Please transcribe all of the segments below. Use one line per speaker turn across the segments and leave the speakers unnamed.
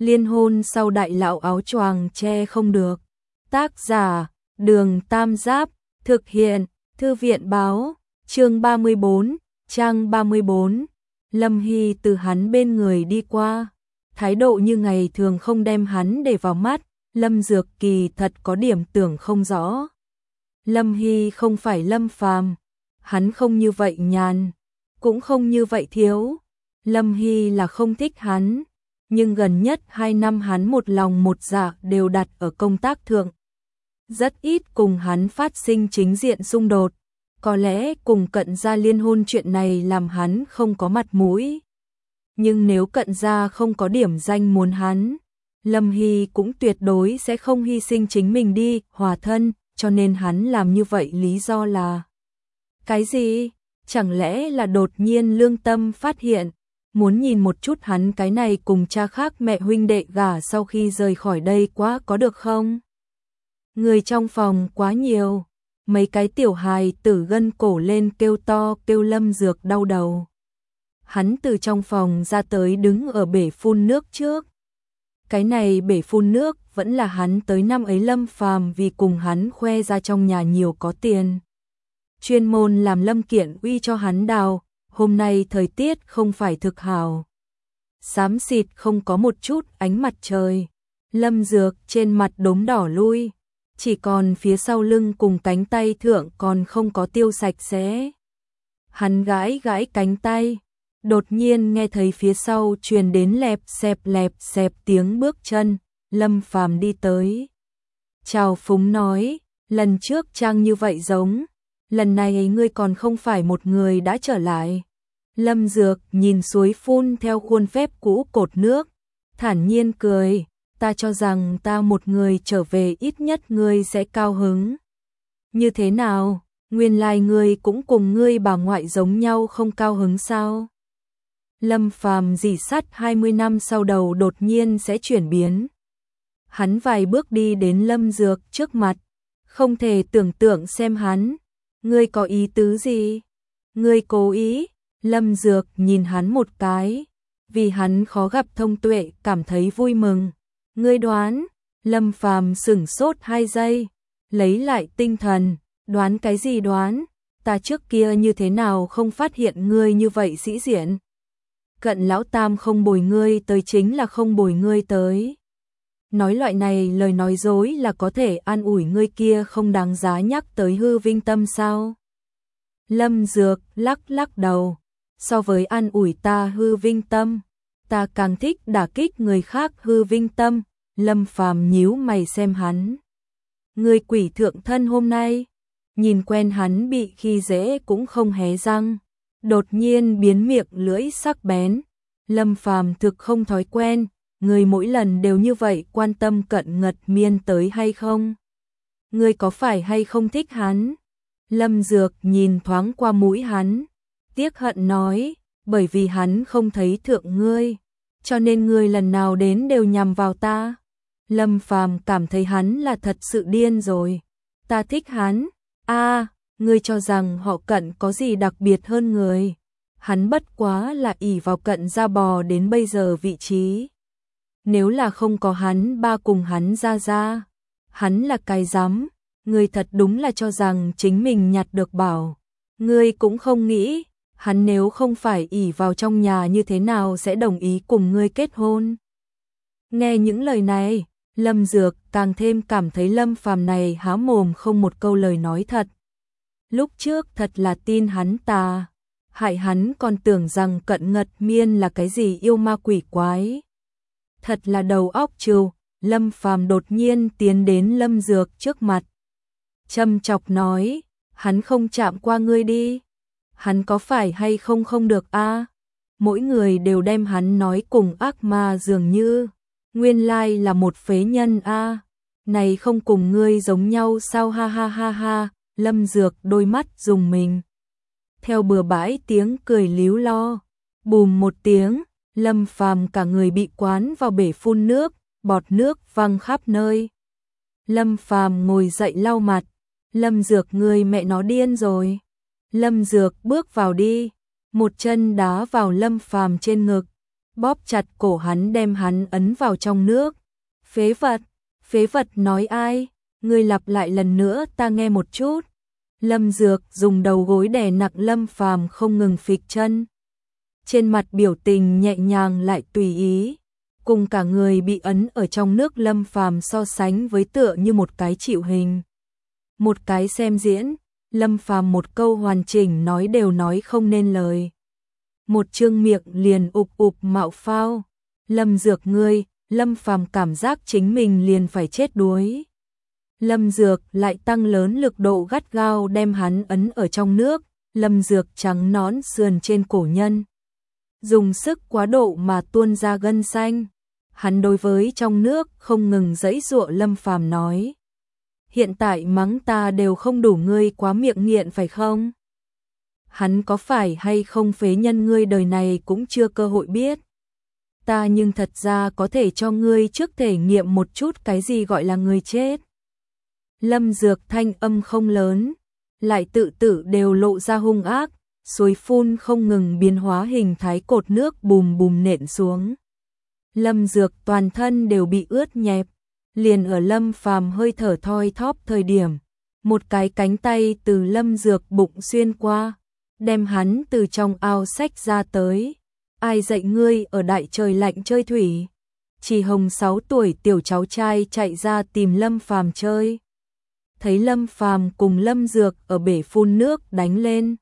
Liên hôn sau đại lão áo choàng che không được. Tác giả, Đường Tam Giáp, thực hiện, Thư viện báo, chương 34, trang 34. Lâm Hy từ hắn bên người đi qua, thái độ như ngày thường không đem hắn để vào mắt. Lâm Dược kỳ thật có điểm tưởng không rõ. Lâm Hy không phải Lâm Phàm, hắn không như vậy nhàn, cũng không như vậy thiếu. Lâm Hy là không thích hắn, nhưng gần nhất 2 năm hắn một lòng một dạ đều đặt ở công tác thượng. Rất ít cùng hắn phát sinh chính diện xung đột, có lẽ cùng Cận Gia liên hôn chuyện này làm hắn không có mặt mũi. Nhưng nếu Cận Gia không có điểm danh muốn hắn, Lâm Hy cũng tuyệt đối sẽ không hy sinh chính mình đi hòa thân, cho nên hắn làm như vậy lý do là cái gì? Chẳng lẽ là đột nhiên lương tâm phát hiện, muốn nhìn một chút hắn cái này cùng cha khác mẹ huynh đệ gả sau khi rời khỏi đây quá có được không? Người trong phòng quá nhiều, mấy cái tiểu hài tử gân cổ lên kêu to kêu Lâm Dược đau đầu. Hắn từ trong phòng ra tới đứng ở bể phun nước trước. Cái này bể phun nước vẫn là hắn tới năm ấy Lâm Phàm vì cùng hắn khoe ra trong nhà nhiều có tiền, chuyên môn làm Lâm Kiện Uy cho hắn đào. Hôm nay thời tiết không phải thực hảo, xám xịt không có một chút ánh mặt trời. Lâm Dược trên mặt đốm đỏ lui, chỉ còn phía sau lưng cùng cánh tay thượng còn không có tiêu sạch sẽ. Hắn gãi gãi cánh tay, đột nhiên nghe thấy phía sau truyền đến lẹp xẹp tiếng bước chân. Lâm Phàm đi tới, chào phúng nói, lần trước trang như vậy giống, lần này ngươi còn không phải một người đã trở lại. Lâm Dược nhìn suối phun theo khuôn phép cũ cột nước, thản nhiên cười, ta cho rằng ta một người trở về ít nhất ngươi sẽ cao hứng. Như thế nào, nguyên lai ngươi cũng cùng ngươi bà ngoại giống nhau không cao hứng sao? Lâm Phàm dì sắt 20 năm sau đầu đột nhiên sẽ chuyển biến. Hắn vài bước đi đến Lâm Dược trước mặt, không thể tưởng tượng xem hắn. Ngươi có ý tứ gì? Ngươi cố ý? Lâm Dược nhìn hắn một cái, vì hắn khó gặp thông tuệ cảm thấy vui mừng. Ngươi đoán? Lâm Phàm sửng sốt 2 giây, lấy lại tinh thần, đoán cái gì đoán? Ta trước kia như thế nào không phát hiện ngươi như vậy sĩ diện? Cận lão tam không bồi ngươi tới chính là không bồi ngươi tới. Nói loại này lời nói dối là có thể an ủi ngươi kia không đáng giá nhắc tới hư vinh tâm sao? Lâm Dược lắc đầu, so với an ủi ta hư vinh tâm, ta càng thích đả kích người khác hư vinh tâm. Lâm Phàm nhíu mày xem hắn. Người quỷ thượng thân hôm nay, nhìn quen hắn bị khi dễ cũng không hé răng, đột nhiên biến miệng lưỡi sắc bén. Lâm Phàm thực không thói quen, người mỗi lần đều như vậy quan tâm Cận Ngật Miên tới hay không? Người có phải hay không thích hắn? Lâm Dược nhìn thoáng qua mũi hắn, tiếc hận nói, bởi vì hắn không thấy thượng ngươi, cho nên ngươi lần nào đến đều nhằm vào ta. Lâm Phàm cảm thấy hắn là thật sự điên rồi. Ta thích hắn. Ngươi cho rằng họ Cận có gì đặc biệt hơn người? Hắn bất quá là ỷ vào Cận Gia bò đến bây giờ vị trí. Nếu là không có hắn ba cùng hắn ra, hắn là cái rắm. Ngươi thật đúng là cho rằng chính mình nhặt được bảo. Ngươi cũng không nghĩ, hắn nếu không phải ỷ vào trong nhà như thế nào sẽ đồng ý cùng ngươi kết hôn. Nghe những lời này, Lâm Dược càng thêm cảm thấy Lâm Phàm này há mồm không một câu lời nói thật. Lúc trước thật là tin hắn ta, hại hắn còn tưởng rằng Cận Ngật Miên là cái gì yêu ma quỷ quái. Thật là đầu óc trừu. Lâm Phàm đột nhiên tiến đến Lâm Dược trước mặt, châm chọc nói, hắn không chạm qua ngươi đi. Hắn có phải hay không không được a? Mỗi người đều đem hắn nói cùng ác ma dường như, nguyên lai là một phế nhân a. Này không cùng ngươi giống nhau sao ha ha ha ha. Lâm Dược đôi mắt rùng mình, theo bừa bãi tiếng cười líu lo. Bùm một tiếng, Lâm Phàm cả người bị quán vào bể phun nước, bọt nước văng khắp nơi. Lâm Phàm ngồi dậy lau mặt. Lâm Dược ngươi mẹ nó điên rồi. Lâm Dược bước vào đi, một chân đá vào Lâm Phàm trên ngực, bóp chặt cổ hắn đem hắn ấn vào trong nước. Phế vật nói ai? Ngươi lặp lại lần nữa ta nghe một chút. Lâm Dược dùng đầu gối đè nặng Lâm Phàm không ngừng phịch chân. Trên mặt biểu tình nhẹ nhàng lại tùy ý, cùng cả người bị ấn ở trong nước Lâm Phàm so sánh với tựa như một cái chịu hình. Một cái xem diễn, Lâm Phàm một câu hoàn chỉnh nói đều nói không nên lời. Một trương miệng liền ụp mạo phao. Lâm Dược ngươi, Lâm Phàm cảm giác chính mình liền phải chết đuối. Lâm Dược lại tăng lớn lực độ gắt gao đem hắn ấn ở trong nước, Lâm Dược trắng nõn sườn trên cổ nhân. Dùng sức quá độ mà tuôn ra gân xanh. Hắn đối với trong nước không ngừng giãy giụa Lâm Phàm nói. Hiện tại mắng ta đều không đủ ngươi quá miệng nghiện phải không? Hắn có phải hay không phế nhân ngươi đời này cũng chưa cơ hội biết. Ta nhưng thật ra có thể cho ngươi trước thể nghiệm một chút cái gì gọi là người chết. Lâm Dược thanh âm không lớn, lại tự tử đều lộ ra hung ác, suối phun không ngừng biến hóa hình thái cột nước bùm bùm nện xuống. Lâm Dược toàn thân đều bị ướt nhẹp, liền ở Lâm Phàm hơi thở thoi thóp thời điểm, một cái cánh tay từ Lâm Dược bụng xuyên qua, đem hắn từ trong ao xách ra tới. Ai dạy ngươi ở đại trời lạnh chơi thủy? Chỉ Hồng 6 tuổi tiểu cháu trai chạy ra tìm Lâm Phàm chơi. Thấy Lâm Phàm cùng Lâm Dược ở bể phun nước đánh lên.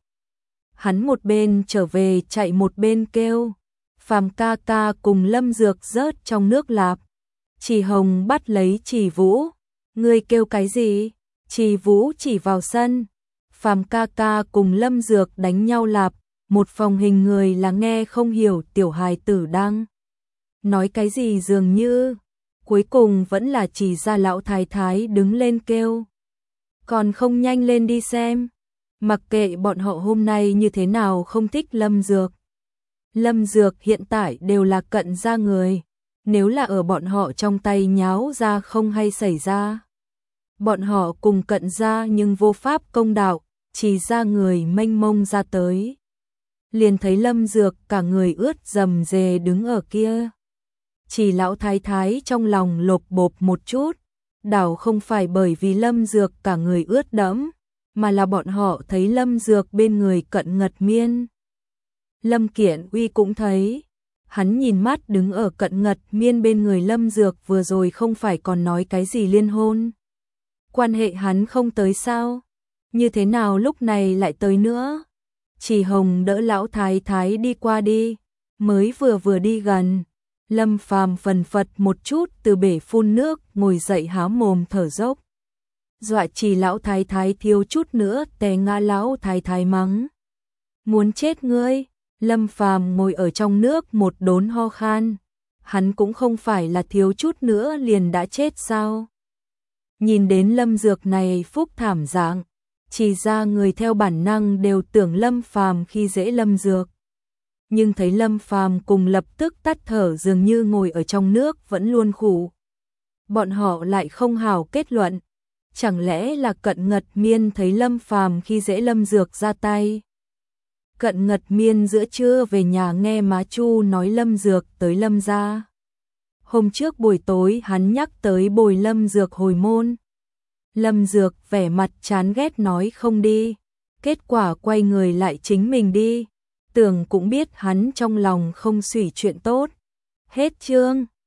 Hắn một bên trở về chạy một bên kêu. Phàm ca ca cùng Lâm Dược rớt trong nước lạp. Chỉ Hồng bắt lấy Chỉ Vũ. Ngươi kêu cái gì? Chỉ Vũ chỉ vào sân. Phàm ca ca cùng Lâm Dược đánh nhau lạp. Một phòng hình người là nghe không hiểu tiểu hài tử đang nói cái gì dường như. Cuối cùng vẫn là Chỉ ra lão thái thái đứng lên kêu. Còn không nhanh lên đi xem. Mặc kệ bọn họ hôm nay như thế nào không thích Lâm Dược. Lâm Dược hiện tại đều là cận gia người. Nếu là ở bọn họ trong tay nháo ra không hay xảy ra. Bọn họ cùng cận gia nhưng vô pháp công đạo, chỉ ra người mênh mông ra tới. Liền thấy Lâm Dược cả người ướt rầm rề đứng ở kia. Chỉ lão thái thái trong lòng lộp bộp một chút. Đảo không phải bởi vì Lâm Dược cả người ướt đẫm, mà là bọn họ thấy Lâm Dược bên người Cận Ngật Miên. Lâm Kiện Uy cũng thấy, hắn nhìn mắt đứng ở Cận Ngật Miên bên người Lâm Dược vừa rồi không phải còn nói cái gì liên hôn. Quan hệ hắn không tới sao? Như thế nào lúc này lại tới nữa? Chỉ Hồng đỡ lão thái thái đi qua đi, mới vừa đi gần. Lâm Phàm phần phật một chút từ bể phun nước ngồi dậy há mồm thở dốc. Dọa Chỉ lão thái thái thiếu chút nữa té ngã lão thái thái mắng. Muốn chết ngươi, Lâm Phàm ngồi ở trong nước một đốn ho khan. Hắn cũng không phải là thiếu chút nữa liền đã chết sao. Nhìn đến Lâm Dược này phúc thảm dạng, chỉ ra người theo bản năng đều tưởng Lâm Phàm khi dễ Lâm Dược. Nhưng thấy Lâm Phàm cùng lập tức tắt thở dường như ngồi ở trong nước vẫn luôn khủ. Bọn họ lại không hào kết luận. Chẳng lẽ là Cận Ngật Miên thấy Lâm Phàm khi dễ Lâm Dược ra tay. Cận Ngật Miên giữa trưa về nhà nghe má Chu nói Lâm Dược tới Lâm gia. Hôm trước buổi tối hắn nhắc tới bồi Lâm Dược hồi môn. Lâm Dược vẻ mặt chán ghét nói không đi. Kết quả quay người lại chính mình đi. Tưởng cũng biết hắn trong lòng không xủy chuyện tốt. Hết chương.